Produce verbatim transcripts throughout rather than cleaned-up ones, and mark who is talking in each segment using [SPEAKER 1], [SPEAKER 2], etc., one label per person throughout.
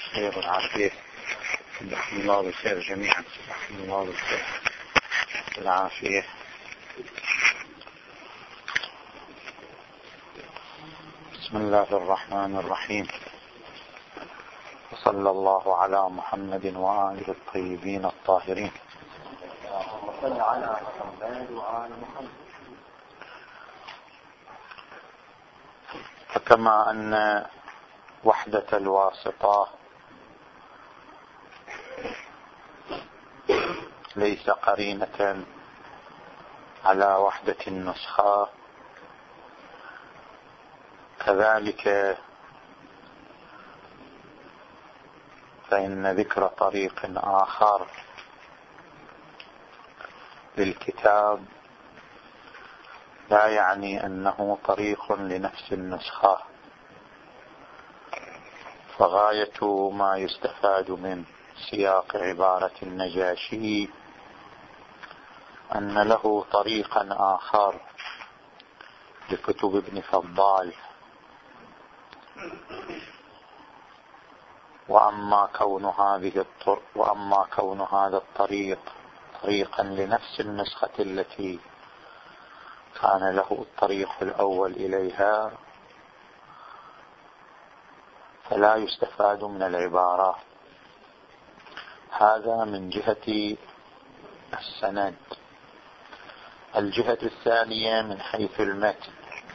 [SPEAKER 1] بالخير والعافية. نحن الله بالخير جميعا. نحن الله بالخير والعافية. بسم الله الرحمن الرحيم. وصلى الله على محمد وآله الطيبين الطاهرين. وصلى على محمد وآل محمد. فكما أن وحدة الواسطة ليس قرينة على وحدة النسخة، كذلك فإن ذكر طريق آخر للكتاب لا يعني أنه طريق لنفس النسخة، فغاية ما يستفاد من سياق عبارة النجاشي أن له طريقا آخر لكتب ابن فضال، وأما كون هذه الطرق وأما كون هذا الطريق طريقا لنفس النسخة التي كان له الطريق الأول إليها، فلا يستفاد من العبارة. هذا من جهة السند. الجهة الثانية من حيث المتن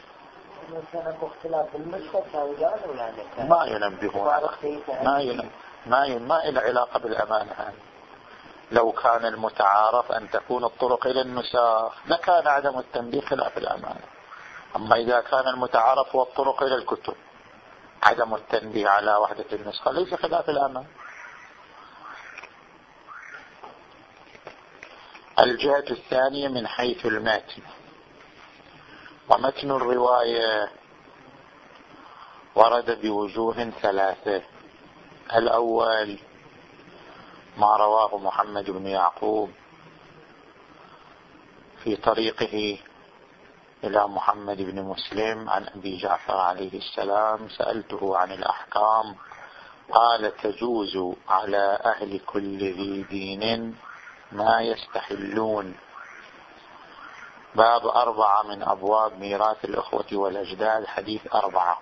[SPEAKER 1] ما ينبهون ما ينبه ما ين... ما إلى علاقة بالأمانة. هذه لو كان المتعارف أن تكون الطرق إلى النساخ لكان عدم التنبيه خلاف الأمانة. أما إذا كان المتعارف هو الطرق إلى الكتب، عدم التنبيه على وحدة النسخة ليس خلاف الأمانة. الجهة الثانية من حيث المتن. ومتن الرواية ورد بوجوه ثلاثة. الأول ما رواه محمد بن يعقوب في طريقه إلى محمد بن مسلم عن أبي جعفر عليه السلام: سألته عن الأحكام قال: تجوز على أهل كل ذي دين ما يستحلون. باب أربعة من أبواب ميراث الأخوة والأجداد، حديث أربعة.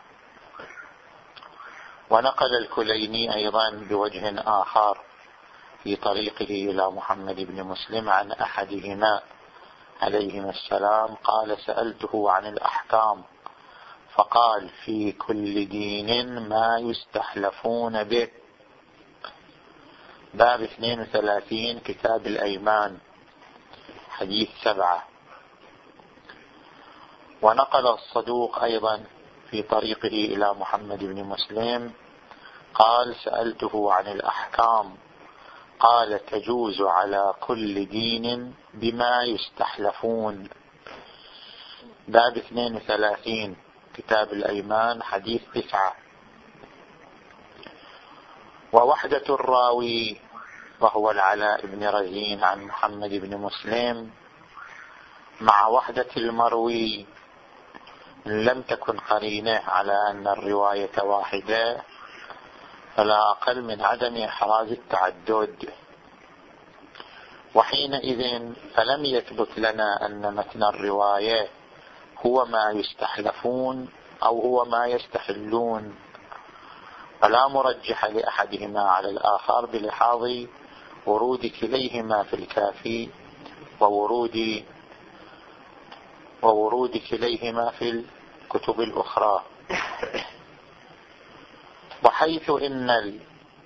[SPEAKER 1] ونقل الكليني أيضا بوجه آخر في طريقه إلى محمد بن مسلم عن أحدهما عليهما السلام قال: سألته عن الأحكام فقال: في كل دين ما يستحلفون به. باب اثنين وثلاثين كتاب الأيمان، حديث سبعة. ونقل الصدوق أيضا في طريقه إلى محمد بن مسلم قال: سألته عن الأحكام قال: تجوز على كل دين بما يستحلفون. باب اثنين وثلاثين كتاب الأيمان، حديث تسعة. ووحدة الراوي وهو العلاء بن رزين عن محمد بن مسلم مع وحدة المروي لم تكن قرينة على أن الرواية واحدة، فلا أقل من عدم إحراز التعدد. وحينئذ فلم يثبت لنا أن متن الرواية هو ما يستحلفون أو هو ما يستحلون، فلا مرجح لأحدهما على الآخر بلحاظ ورود كليهما في الكافي وورود وورود كليهما في الكتب الأخرى. وحيث إن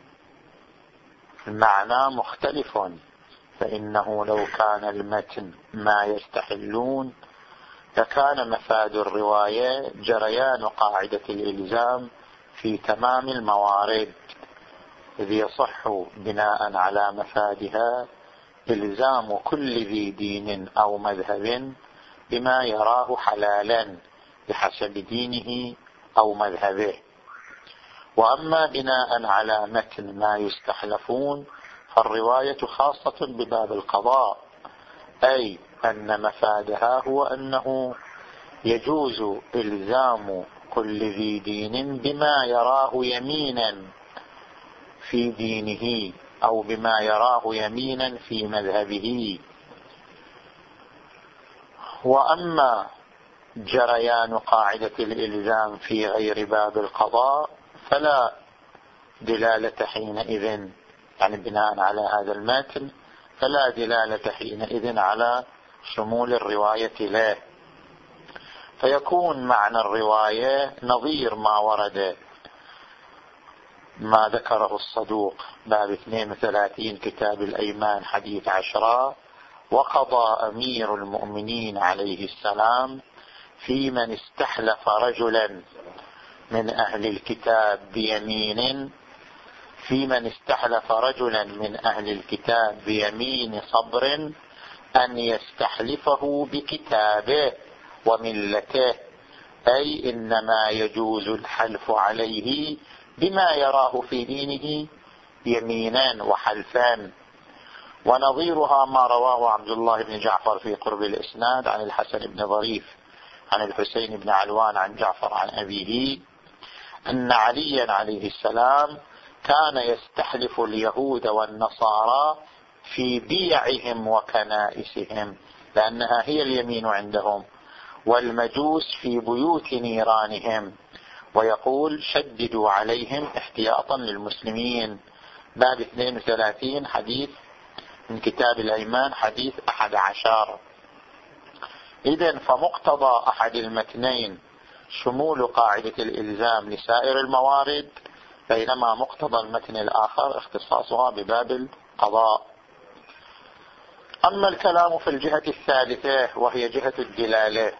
[SPEAKER 1] المعنى مختلف، فإنه لو كان المتن ما يستحلون لكان مفاد الرواية جريان قاعدة الإلزام في تمام الموارد، إذ يصح بناء على مفادها إلزام كل ذي دين أو مذهب بما يراه حلالا بحسب دينه أو مذهبه. وأما بناء على متن ما يستحلفون فالرواية خاصة بباب القضاء، أي أن مفادها هو أنه يجوز إلزام كل ذي دين بما يراه يمينا في دينه أو بما يراه يمينا في مذهبه. وأما جريان قاعدة الإلزام في غير باب القضاء فلا دلالة حينئذ، يعني بناء على هذا المتن فلا دلالة حينئذ على شمول الرواية له، فيكون معنى الرواية نظير ما ورد، ما ذكره الصدوق باب اثنين وثلاثين كتاب الأيمان حديث عشرة: وقضى أمير المؤمنين عليه السلام في من استحلف رجلا من أهل الكتاب بيمين في من استحلف رجلا من أهل الكتاب بيمين صبر أن يستحلفه بكتابه وملته، أي إنما يجوز الحلف عليه بما يراه في دينه يمينا وحلفان. ونظيرها ما رواه عبد الله بن جعفر في قرب الإسناد عن الحسن بن ظريف عن الحسين بن علوان عن جعفر عن أبيه أن عليا عليه السلام كان يستحلف اليهود والنصارى في بيعهم وكنائسهم، لأنها هي اليمين عندهم، والمجوس في بيوت نيرانهم، ويقول: شددوا عليهم احتياطا للمسلمين. باب اثنين وثلاثين حديث من كتاب الأيمان حديث أحد عشر. إذن فمقتضى أحد المتنين شمول قاعدة الإلزام لسائر الموارد، بينما مقتضى المتن الآخر اختصاصها بباب القضاء. أما الكلام في الجهة الثالثة وهي جهة الدلالة،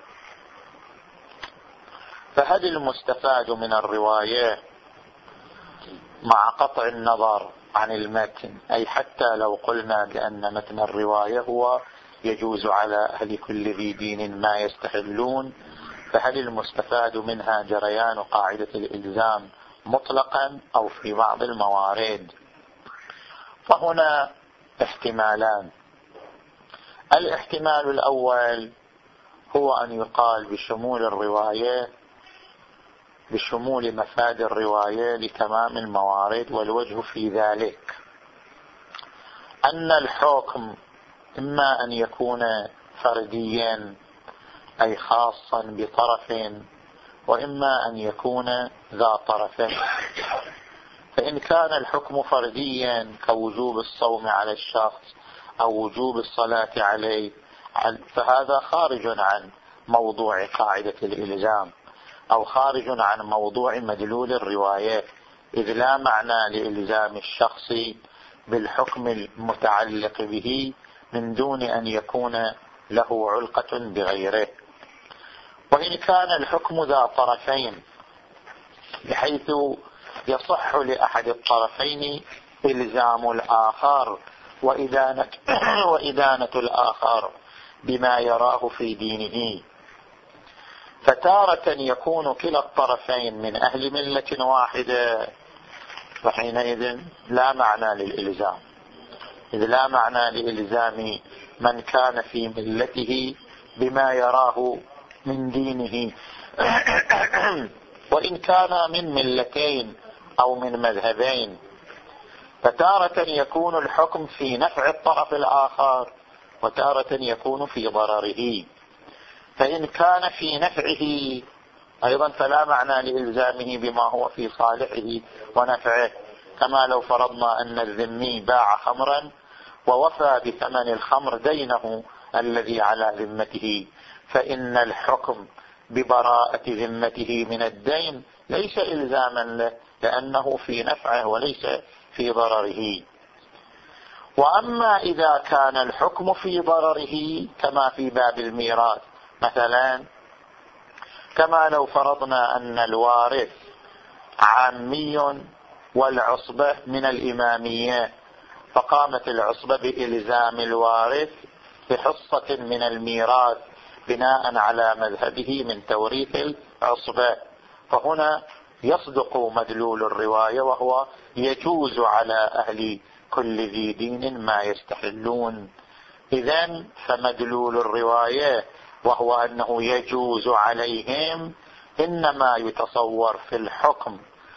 [SPEAKER 1] فهل المستفاد من الرواية مع قطع النظر عن المتن، أي حتى لو قلنا بأن متن الرواية هو يجوز على أهل كل ذي دين ما يستحلون، فهل المستفاد منها جريان قاعدة الإلزام مطلقا أو في بعض الموارد؟ فهنا احتمالان. الاحتمال الأول هو أن يقال بشمول الرواية بشمول مفاد الرواية لتمام الموارد، والوجه في ذلك أن الحكم إما أن يكون فرديا أي خاصا بطرف، وإما أن يكون ذا طرفين. فإن كان الحكم فرديا كوجوب الصوم على الشخص أو وجوب الصلاة عليه فهذا خارج عن موضوع قاعدة الإلزام أو خارج عن موضوع مدلول الرواية، إذ لا معنى لإلزام الشخص بالحكم المتعلق به من دون أن يكون له علقة بغيره. وإن كان الحكم ذا طرفين بحيث يصح لأحد الطرفين إلزام الآخر وإدانة, وإدانة الآخر بما يراه في دينه، فتارة يكون كلا الطرفين من أهل ملة واحدة، وحينئذ لا معنى للإلزام، إذ لا معنى لإلزام من كان في ملته بما يراه من دينه. وإن كان من ملتين أو من مذهبين فتارة يكون الحكم في نفع الطرف الآخر وتارة يكون في ضرره. فإن كان في نفعه أيضا فلا معنى لإلزامه بما هو في صالحه ونفعه، كما لو فرضنا أن الذمي باع خمرا ووفى بثمن الخمر دينه الذي على ذمته، فإن الحكم ببراءة ذمته من الدين ليس إلزاما له، لأنه في نفعه وليس في ضرره. وأما إذا كان الحكم في ضرره كما في باب الميراث مثلا، كما لو فرضنا أن الوارث عامي والعصبة من الإمامية، فقامت العصبة بإلزام الوارث بحصة من الميراث بناء على مذهبه من توريث العصبة، فهنا يصدق مدلول الرواية وهو يجوز على أهل كل ذي دين ما يستحلون. إذن فمدلول الرواية وهو أنه يجوز عليهم إنما يتصور في الحكم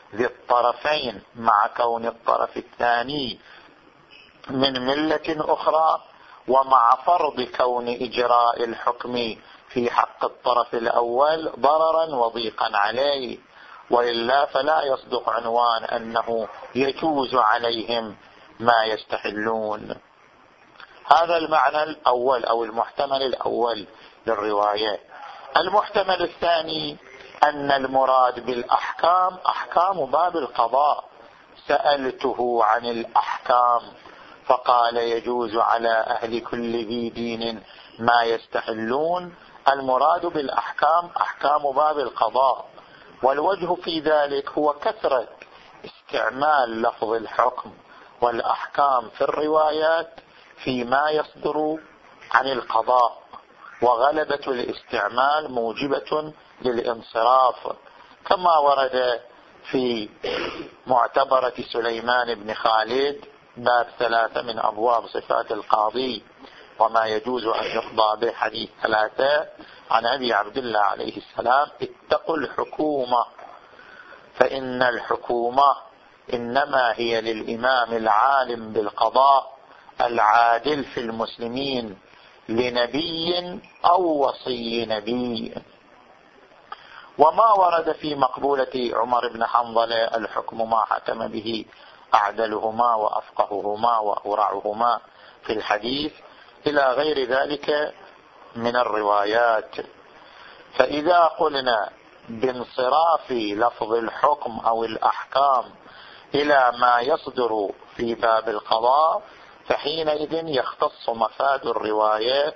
[SPEAKER 1] ذي الطرفين مع كون الطرف الثاني من ملة أخرى، ومع فرض كون إجراء الحكم في حق الطرف الأول ضررا وضيقا عليه، وإلا فلا يصدق عنوان أنه يجوز عليهم ما يستحلون. هذا المعنى الأول أو المحتمل الأول للرواية. المحتمل الثاني أن المراد بالأحكام أحكام باب القضاء. سألته عن الأحكام فقال يجوز على أهل كل ذي دين ما يستحلون. المراد بالأحكام أحكام باب القضاء، والوجه في ذلك هو كثرة استعمال لفظ الحكم والأحكام في الروايات فيما يصدر عن القضاء، وغلبة الاستعمال موجبة للانصراف، كما ورد في معتبرة سليمان بن خالد باب ثلاثة من أبواب صفات القاضي وما يجوز أن يقضى به، حديث ثلاثة عن أبي عبد الله عليه السلام: اتقوا الحكومة فإن الحكومة إنما هي للإمام العالم بالقضاء العادل في المسلمين لنبي أو وصي نبي. وما ورد في مقبولة عمر بن حنظلة: الحكم ما حكم به أعدلهما وأفقههما وأورعهما في الحديث، إلى غير ذلك من الروايات. فإذا قلنا بانصراف لفظ الحكم أو الأحكام إلى ما يصدر في باب القضاء، فحينئذ يختص مفاد الرواية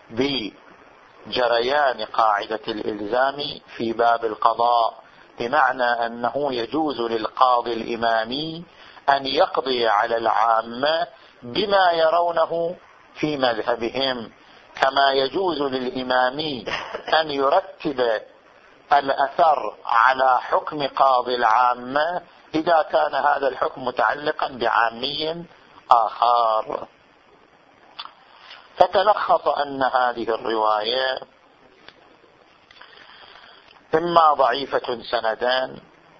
[SPEAKER 1] بجريان قاعدة الإلزام في باب القضاء، بمعنى أنه يجوز للقاضي الإمامي أن يقضي على العامة بما يرونه في مذهبهم، كما يجوز للإمامي أن يرتب الأثر على حكم قاضي العامة إذا كان هذا الحكم متعلقا بعامي آخر. فتلخص أن هذه الرواية إما ضعيفة سندان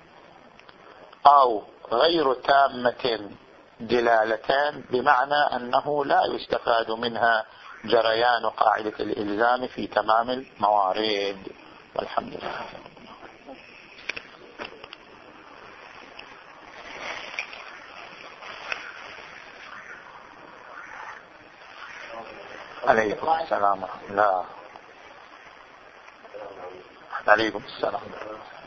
[SPEAKER 1] أو غير تامة دلالتان، بمعنى أنه لا يستفاد منها جريان قاعدة الإلزام في تمام الموارد. والحمد لله. عليكم السلام. لا، عليكم السلام.